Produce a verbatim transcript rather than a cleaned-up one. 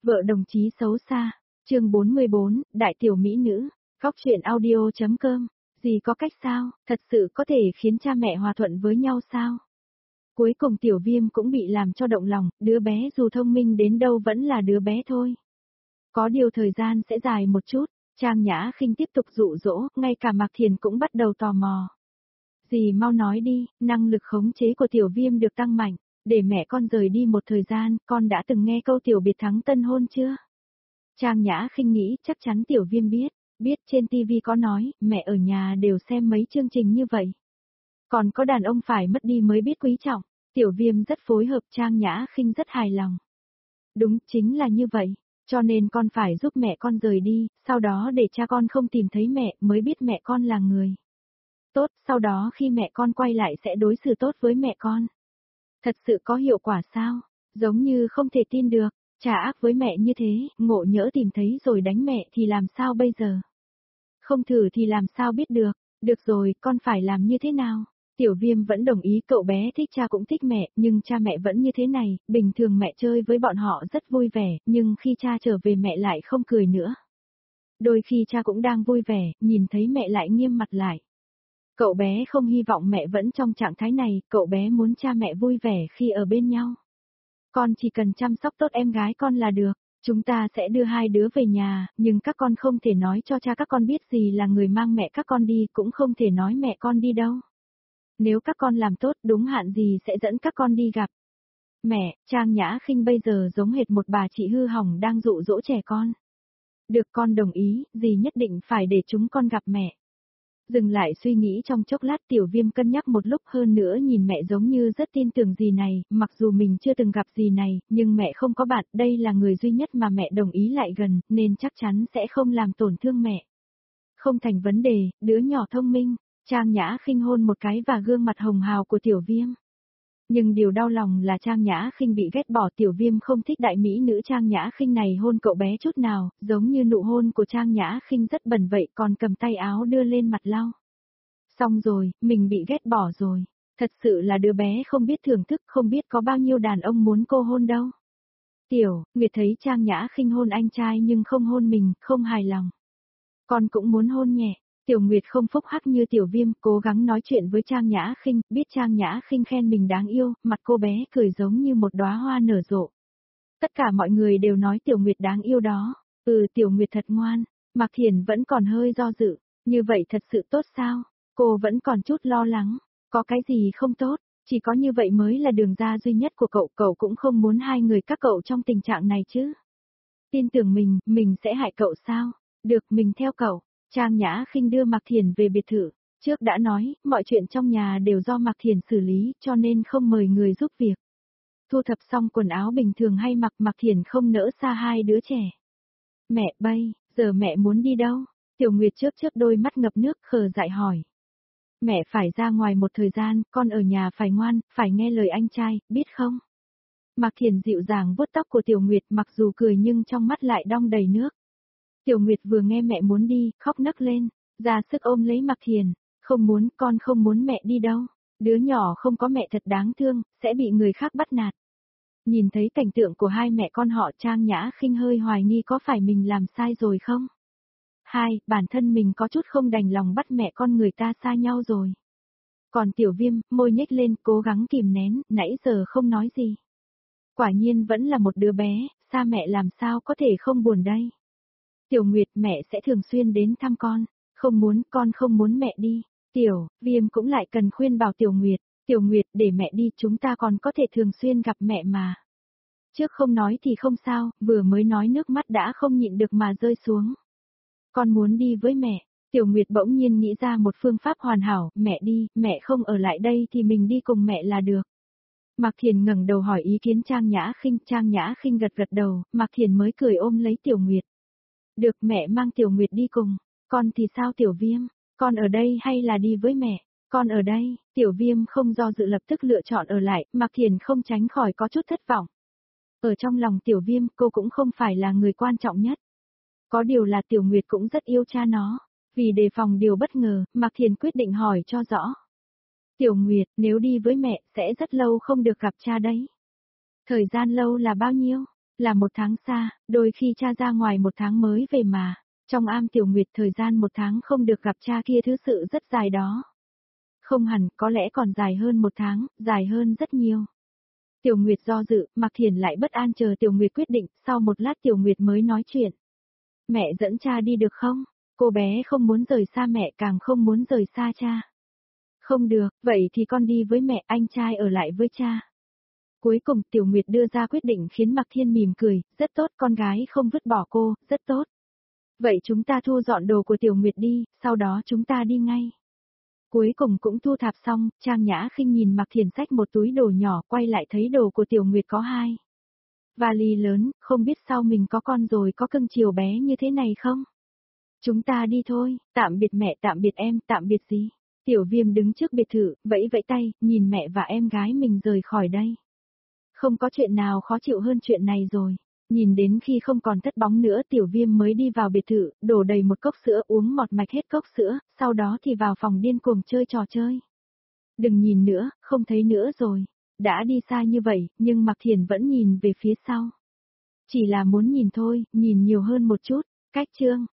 Vợ đồng chí xấu xa, chương bốn mươi bốn, Đại tiểu mỹ nữ, Góc truyện audio.com, gì có cách sao, thật sự có thể khiến cha mẹ hòa thuận với nhau sao? Cuối cùng tiểu viêm cũng bị làm cho động lòng, đứa bé dù thông minh đến đâu vẫn là đứa bé thôi. Có điều thời gian sẽ dài một chút, Trang Nhã Khinh tiếp tục dụ dỗ, ngay cả Mạc Thiền cũng bắt đầu tò mò. Dì mau nói đi, năng lực khống chế của tiểu viêm được tăng mạnh, để mẹ con rời đi một thời gian, con đã từng nghe câu tiểu biệt thắng tân hôn chưa? Trang Nhã Khinh nghĩ chắc chắn tiểu viêm biết, biết trên tivi có nói, mẹ ở nhà đều xem mấy chương trình như vậy. Còn có đàn ông phải mất đi mới biết quý trọng, tiểu viêm rất phối hợp, Trang Nhã Khinh rất hài lòng. Đúng, chính là như vậy, cho nên con phải giúp mẹ con rời đi, sau đó để cha con không tìm thấy mẹ mới biết mẹ con là người tốt, sau đó khi mẹ con quay lại sẽ đối xử tốt với mẹ con. Thật sự có hiệu quả sao? Giống như không thể tin được, trả ác với mẹ như thế, ngộ nhỡ tìm thấy rồi đánh mẹ thì làm sao bây giờ? Không thử thì làm sao biết được, được rồi, con phải làm như thế nào? Tiểu viêm vẫn đồng ý, cậu bé thích cha cũng thích mẹ, nhưng cha mẹ vẫn như thế này, bình thường mẹ chơi với bọn họ rất vui vẻ, nhưng khi cha trở về mẹ lại không cười nữa. Đôi khi cha cũng đang vui vẻ, nhìn thấy mẹ lại nghiêm mặt lại. Cậu bé không hy vọng mẹ vẫn trong trạng thái này, cậu bé muốn cha mẹ vui vẻ khi ở bên nhau. Con chỉ cần chăm sóc tốt em gái con là được, chúng ta sẽ đưa hai đứa về nhà, nhưng các con không thể nói cho cha các con biết gì là người mang mẹ các con đi, cũng không thể nói mẹ con đi đâu. Nếu các con làm tốt đúng hạn gì sẽ dẫn các con đi gặp. Mẹ, Trang Nhã Khinh bây giờ giống hệt một bà chị hư hỏng đang dụ dỗ trẻ con. Được, con đồng ý, dì nhất định phải để chúng con gặp mẹ. Dừng lại suy nghĩ trong chốc lát, tiểu viêm cân nhắc một lúc, hơn nữa nhìn mẹ giống như rất tin tưởng dì này, mặc dù mình chưa từng gặp dì này, nhưng mẹ không có bạn, đây là người duy nhất mà mẹ đồng ý lại gần, nên chắc chắn sẽ không làm tổn thương mẹ. Không thành vấn đề, đứa nhỏ thông minh. Trang Nhã Khinh hôn một cái và gương mặt hồng hào của tiểu viêm. Nhưng điều đau lòng là Trang Nhã Khinh bị ghét bỏ, tiểu viêm không thích đại mỹ nữ Trang Nhã Khinh này hôn cậu bé chút nào, giống như nụ hôn của Trang Nhã Khinh rất bẩn vậy, còn cầm tay áo đưa lên mặt lau. Xong rồi, mình bị ghét bỏ rồi. Thật sự là đứa bé không biết thưởng thức, không biết có bao nhiêu đàn ông muốn cô hôn đâu. Tiểu, Nguyệt thấy Trang Nhã Khinh hôn anh trai nhưng không hôn mình, không hài lòng. Con cũng muốn hôn nhẹ. Tiểu Nguyệt không phúc hắc như tiểu viêm, cố gắng nói chuyện với Trang Nhã Khinh, biết Trang Nhã Khinh khen mình đáng yêu, mặt cô bé cười giống như một đóa hoa nở rộ. Tất cả mọi người đều nói Tiểu Nguyệt đáng yêu đó, ừ Tiểu Nguyệt thật ngoan, Mạc Thiền vẫn còn hơi do dự, như vậy thật sự tốt sao, cô vẫn còn chút lo lắng, có cái gì không tốt, chỉ có như vậy mới là đường ra duy nhất của cậu, cậu cũng không muốn hai người các cậu trong tình trạng này chứ. Tin tưởng mình, mình sẽ hại cậu sao, được mình theo cậu. Trang Nhã Khinh đưa Mạc Thiền về biệt thự, trước đã nói, mọi chuyện trong nhà đều do Mạc Thiền xử lý, cho nên không mời người giúp việc. Thu thập xong quần áo bình thường hay mặc, Mạc Thiền không nỡ xa hai đứa trẻ. Mẹ bây, giờ mẹ muốn đi đâu? Tiểu Nguyệt chớp chớp đôi mắt ngập nước khờ dại hỏi. Mẹ phải ra ngoài một thời gian, con ở nhà phải ngoan, phải nghe lời anh trai, biết không? Mạc Thiền dịu dàng vuốt tóc của Tiểu Nguyệt, mặc dù cười nhưng trong mắt lại đong đầy nước. Tiểu Nguyệt vừa nghe mẹ muốn đi, khóc nấc lên, ra sức ôm lấy Mạc Thiền, không muốn, con không muốn mẹ đi đâu, đứa nhỏ không có mẹ thật đáng thương, sẽ bị người khác bắt nạt. Nhìn thấy cảnh tượng của hai mẹ con họ, Trang Nhã Khinh hơi hoài nghi có phải mình làm sai rồi không? Hai, bản thân mình có chút không đành lòng bắt mẹ con người ta xa nhau rồi. Còn tiểu viêm, môi nhếch lên, cố gắng kìm nén, nãy giờ không nói gì. Quả nhiên vẫn là một đứa bé, xa mẹ làm sao có thể không buồn đây. Tiểu Nguyệt, mẹ sẽ thường xuyên đến thăm con, không muốn, con không muốn mẹ đi. Tiểu, viêm cũng lại cần khuyên bảo Tiểu Nguyệt, Tiểu Nguyệt để mẹ đi, chúng ta còn có thể thường xuyên gặp mẹ mà. Trước không nói thì không sao, vừa mới nói nước mắt đã không nhịn được mà rơi xuống. Con muốn đi với mẹ, Tiểu Nguyệt bỗng nhiên nghĩ ra một phương pháp hoàn hảo, mẹ đi, mẹ không ở lại đây thì mình đi cùng mẹ là được. Mạc Thiền ngẩng đầu hỏi ý kiến Trang Nhã Khinh, Trang Nhã Khinh gật gật đầu, Mạc Thiền mới cười ôm lấy Tiểu Nguyệt. Được, mẹ mang Tiểu Nguyệt đi cùng, con thì sao Tiểu Viêm, con ở đây hay là đi với mẹ, con ở đây, Tiểu Viêm không do dự lập tức lựa chọn ở lại, Mạc Thiền không tránh khỏi có chút thất vọng. Ở trong lòng Tiểu Viêm cô cũng không phải là người quan trọng nhất. Có điều là Tiểu Nguyệt cũng rất yêu cha nó, vì đề phòng điều bất ngờ, Mạc Thiền quyết định hỏi cho rõ. Tiểu Nguyệt, nếu đi với mẹ sẽ rất lâu không được gặp cha đấy. Thời gian lâu là bao nhiêu? Là một tháng xa, đôi khi cha ra ngoài một tháng mới về mà. Trong am Tiểu Nguyệt thời gian một tháng không được gặp cha kia thứ sự rất dài đó. Không hẳn, có lẽ còn dài hơn một tháng, dài hơn rất nhiều. Tiểu Nguyệt do dự, Mạc Thiển lại bất an chờ Tiểu Nguyệt quyết định, sau một lát Tiểu Nguyệt mới nói chuyện. Mẹ dẫn cha đi được không? Cô bé không muốn rời xa mẹ càng không muốn rời xa cha. Không được, vậy thì con đi với mẹ, anh trai ở lại với cha. Cuối cùng Tiểu Nguyệt đưa ra quyết định khiến Mạc Thiên mỉm cười, rất tốt, con gái không vứt bỏ cô, rất tốt. Vậy chúng ta thu dọn đồ của Tiểu Nguyệt đi, sau đó chúng ta đi ngay. Cuối cùng cũng thu thập xong, Trang Nhã Khinh nhìn Mạc Thiển xách một túi đồ nhỏ, quay lại thấy đồ của Tiểu Nguyệt có hai vali lớn, không biết sau mình có con rồi có cưng chiều bé như thế này không? Chúng ta đi thôi, tạm biệt mẹ, tạm biệt em, tạm biệt gì? Tiểu Viêm đứng trước biệt thự, vẫy vẫy tay, nhìn mẹ và em gái mình rời khỏi đây. Không có chuyện nào khó chịu hơn chuyện này rồi. Nhìn đến khi không còn thất bóng nữa Tiểu Viêm mới đi vào biệt thự, đổ đầy một cốc sữa uống mọt mạch hết cốc sữa, sau đó thì vào phòng điên cuồng chơi trò chơi. Đừng nhìn nữa, không thấy nữa rồi. Đã đi xa như vậy, nhưng Mạc Thiển vẫn nhìn về phía sau. Chỉ là muốn nhìn thôi, nhìn nhiều hơn một chút. Cách chương